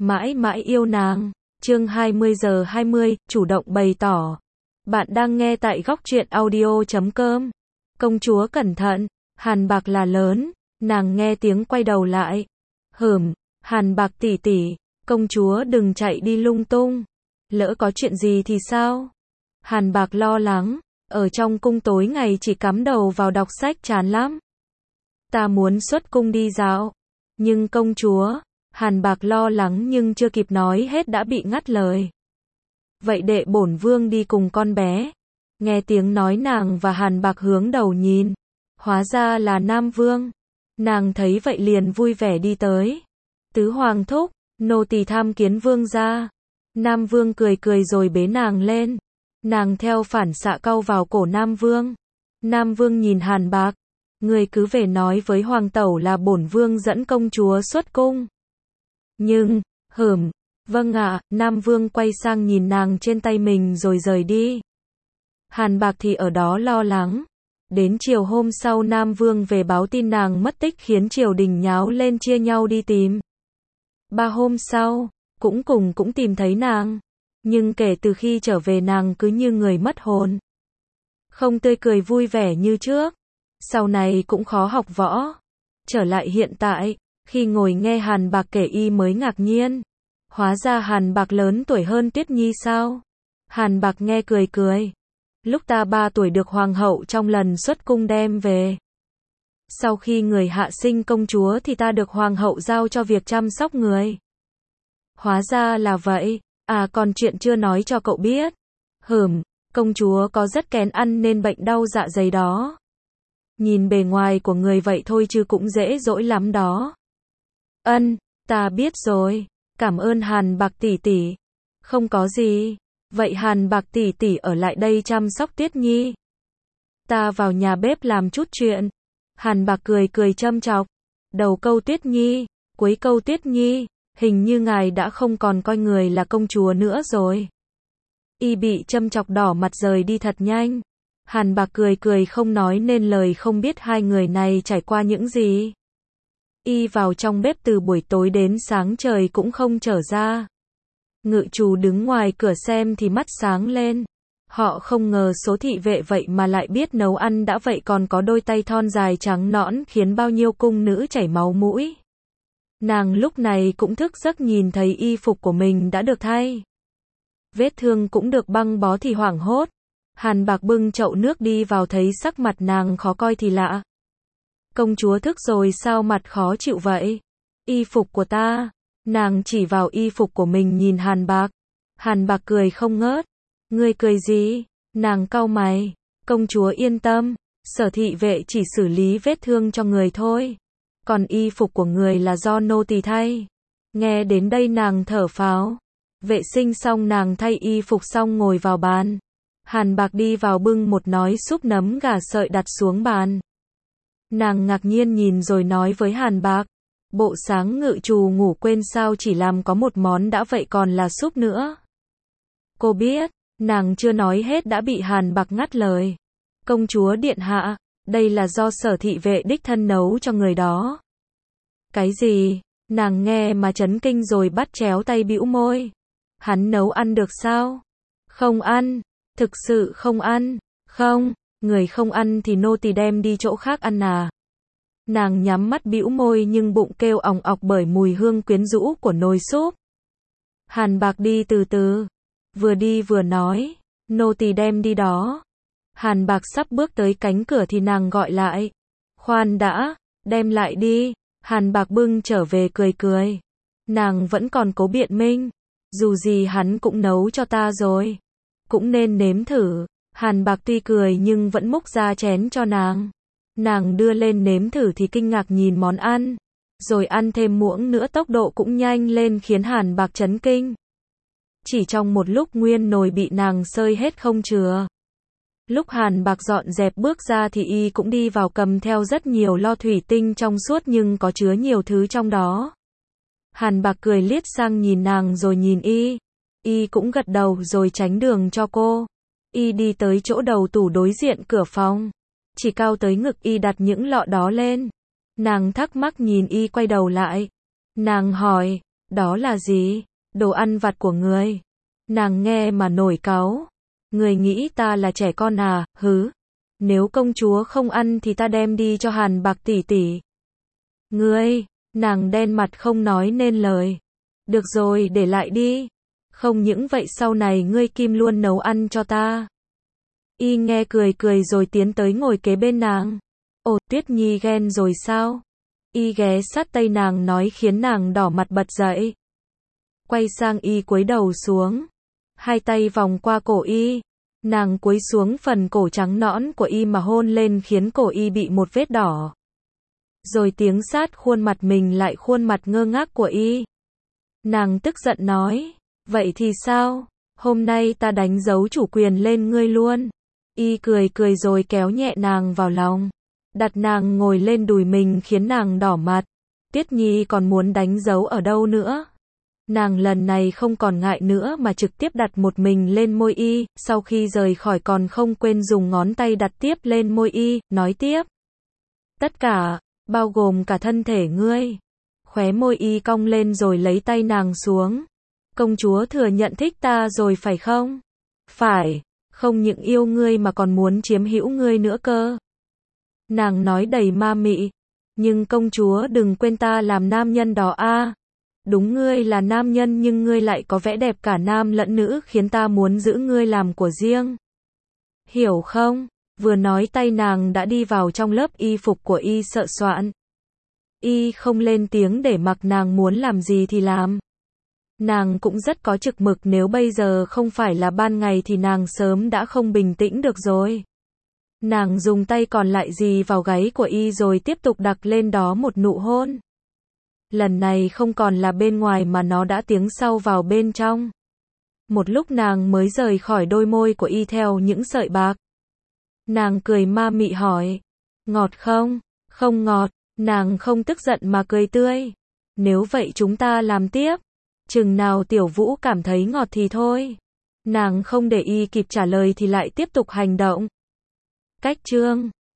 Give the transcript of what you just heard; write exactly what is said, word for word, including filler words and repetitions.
mãi mãi yêu nàng. Chương hai mươi giờ hai mươi, chủ động bày tỏ. Bạn đang nghe tại góc truyện audio chấm com. Công chúa cẩn thận, Hàn Bạc là lớn, nàng nghe tiếng quay đầu lại. Hửm, Hàn Bạc tỷ tỷ, công chúa đừng chạy đi lung tung. Lỡ có chuyện gì thì sao? Hàn Bạc lo lắng, ở trong cung tối ngày chỉ cắm đầu vào đọc sách chán lắm. Ta muốn xuất cung đi dạo. Nhưng công chúa, Hàn Bạc lo lắng nhưng chưa kịp nói hết đã bị ngắt lời. Vậy đệ bổn vương đi cùng con bé. Nghe tiếng nói nàng và Hàn Bạc hướng đầu nhìn. Hóa ra là Nam Vương. Nàng thấy vậy liền vui vẻ đi tới. Tứ hoàng thúc, nô tỳ tham kiến vương gia. Nam Vương cười cười rồi bế nàng lên. Nàng theo phản xạ cau vào cổ Nam Vương. Nam Vương nhìn Hàn Bạc. Người cứ về nói với hoàng tẩu là bổn vương dẫn công chúa xuất cung. Nhưng, hửm, vâng ạ, Nam Vương quay sang nhìn nàng trên tay mình rồi rời đi. Hàn Bạc thì ở đó lo lắng. Đến chiều hôm sau Nam Vương về báo tin nàng mất tích khiến triều đình nháo lên chia nhau đi tìm. Ba hôm sau, cũng cùng cũng tìm thấy nàng. Nhưng kể từ khi trở về nàng cứ như người mất hồn. Không tươi cười vui vẻ như trước. Sau này cũng khó học võ. Trở lại hiện tại, khi ngồi nghe Hàn Bạc kể y mới ngạc nhiên. Hóa ra Hàn Bạc lớn tuổi hơn Tuyết Nhi sao? Hàn Bạc nghe cười cười. Lúc ta ba tuổi được hoàng hậu trong lần xuất cung đem về. Sau khi người hạ sinh công chúa thì ta được hoàng hậu giao cho việc chăm sóc người. Hóa ra là vậy, à còn chuyện chưa nói cho cậu biết. Hửm, công chúa có rất kén ăn nên bệnh đau dạ dày đó. Nhìn bề ngoài của người vậy thôi chứ cũng dễ dỗi lắm đó. Ân, ta biết rồi, cảm ơn Hàn Bạc tỷ tỷ. Không có gì, vậy Hàn Bạc tỷ tỷ ở lại đây chăm sóc Tuyết Nhi. Ta vào nhà bếp làm chút chuyện. Hàn Bạc cười cười châm chọc. Đầu câu Tuyết Nhi, cuối câu Tuyết Nhi, hình như ngài đã không còn coi người là công chúa nữa rồi. Y bị châm chọc đỏ mặt rời đi thật nhanh. Hàn Bạc cười cười không nói nên lời không biết hai người này trải qua những gì. Y vào trong bếp từ buổi tối đến sáng trời cũng không trở ra. Ngự trù đứng ngoài cửa xem thì mắt sáng lên. Họ không ngờ số thị vệ vậy mà lại biết nấu ăn đã vậy còn có đôi tay thon dài trắng nõn khiến bao nhiêu cung nữ chảy máu mũi. Nàng lúc này cũng thức giấc nhìn thấy y phục của mình đã được thay. Vết thương cũng được băng bó thì hoảng hốt. Hàn Bạc bưng chậu nước đi vào thấy sắc mặt nàng khó coi thì lạ. Công chúa thức rồi sao mặt khó chịu vậy? Y phục của ta. Nàng chỉ vào y phục của mình nhìn Hàn Bạc. Hàn Bạc cười không ngớt. Ngươi cười gì? Nàng cau mày. Công chúa yên tâm. Sở thị vệ chỉ xử lý vết thương cho người thôi. Còn y phục của người là do nô tỳ thay. Nghe đến đây nàng thở phào. Vệ sinh xong nàng thay y phục xong ngồi vào bàn. Hàn Bạc đi vào bưng một nói súp nấm gà sợi đặt xuống bàn. Nàng ngạc nhiên nhìn rồi nói với Hàn Bạc. Bộ sáng ngự trù ngủ quên sao chỉ làm có một món đã vậy còn là súp nữa. Cô biết, nàng chưa nói hết đã bị Hàn Bạc ngắt lời. Công chúa điện hạ, đây là do sở thị vệ đích thân nấu cho người đó. Cái gì? Nàng nghe mà chấn kinh rồi bắt chéo tay bĩu môi. Hắn nấu ăn được sao? Không ăn. Thực sự không ăn. Không, người không ăn thì nô tỳ đem đi chỗ khác ăn à. Nàng nhắm mắt bĩu môi nhưng bụng kêu òng ọc bởi mùi hương quyến rũ của nồi súp. Hàn Bạc đi từ từ. Vừa đi vừa nói. Nô tỳ đem đi đó. Hàn Bạc sắp bước tới cánh cửa thì nàng gọi lại. Khoan đã, đem lại đi. Hàn Bạc bưng trở về cười cười. Nàng vẫn còn cố biện minh. Dù gì hắn cũng nấu cho ta rồi. Cũng nên nếm thử. Hàn Bạc tuy cười nhưng vẫn múc ra chén cho nàng. Nàng đưa lên nếm thử thì kinh ngạc nhìn món ăn. Rồi ăn thêm muỗng nữa tốc độ cũng nhanh lên khiến Hàn Bạc chấn kinh. Chỉ trong một lúc nguyên nồi bị nàng xơi hết không chừa. Lúc Hàn Bạc dọn dẹp bước ra thì y cũng đi vào cầm theo rất nhiều lo thủy tinh trong suốt nhưng có chứa nhiều thứ trong đó. Hàn Bạc cười liếc sang nhìn nàng rồi nhìn y. Y cũng gật đầu rồi tránh đường cho cô. Y đi tới chỗ đầu tủ đối diện cửa phòng. Chỉ cao tới ngực y đặt những lọ đó lên. Nàng thắc mắc nhìn y quay đầu lại. Nàng hỏi, Đó là gì? Đồ ăn vặt của người. Nàng nghe mà nổi cáu. Người nghĩ ta là trẻ con à, hứ. Nếu công chúa không ăn thì ta đem đi cho Hàn Bạc tỷ tỷ. Ngươi, nàng đen mặt không nói nên lời. Được rồi, để lại đi. Không những vậy sau này ngươi Kim luôn nấu ăn cho ta. Y nghe cười cười rồi tiến tới ngồi kế bên nàng. Ồ, Tuyết Nhi ghen rồi sao? Y ghé sát tay nàng nói khiến nàng đỏ mặt bật dậy. Quay sang Y cúi đầu xuống. Hai tay vòng qua cổ Y. Nàng cúi xuống phần cổ trắng nõn của Y mà hôn lên khiến cổ Y bị một vết đỏ. Rồi tiếng sát khuôn mặt mình lại khuôn mặt ngơ ngác của Y. Nàng tức giận nói. Vậy thì sao? Hôm nay ta đánh dấu chủ quyền lên ngươi luôn. Y cười cười rồi kéo nhẹ nàng vào lòng. Đặt nàng ngồi lên đùi mình khiến nàng đỏ mặt. Tuyết Nhi còn muốn đánh dấu ở đâu nữa? Nàng lần này không còn ngại nữa mà trực tiếp đặt một mình lên môi Y, sau khi rời khỏi còn không quên dùng ngón tay đặt tiếp lên môi Y, nói tiếp. Tất cả, bao gồm cả thân thể ngươi. Khóe môi Y cong lên rồi lấy tay nàng xuống. Công chúa thừa nhận thích ta rồi phải không? Phải, không những yêu ngươi mà còn muốn chiếm hữu ngươi nữa cơ. Nàng nói đầy ma mị. Nhưng công chúa đừng quên ta làm nam nhân đó a. Đúng ngươi là nam nhân nhưng ngươi lại có vẻ đẹp cả nam lẫn nữ khiến ta muốn giữ ngươi làm của riêng. Hiểu không? Vừa nói tay nàng đã đi vào trong lớp y phục của Y sợ soạn. Y không lên tiếng để mặc nàng muốn làm gì thì làm. Nàng cũng rất có chực mực, nếu bây giờ không phải là ban ngày thì nàng sớm đã không bình tĩnh được rồi. Nàng dùng tay còn lại dì vào gáy của Y rồi tiếp tục đặt lên đó một nụ hôn. Lần này không còn là bên ngoài mà nó đã tiến sâu vào bên trong. Một lúc nàng mới rời khỏi đôi môi của Y theo những sợi bạc. Nàng cười ma mị hỏi. Ngọt không? Không ngọt. Nàng không tức giận mà cười tươi. Nếu vậy chúng ta làm tiếp. Chừng nào Tiểu Vũ cảm thấy ngọt thì thôi. Nàng không để Y kịp trả lời thì lại tiếp tục hành động. Cách chương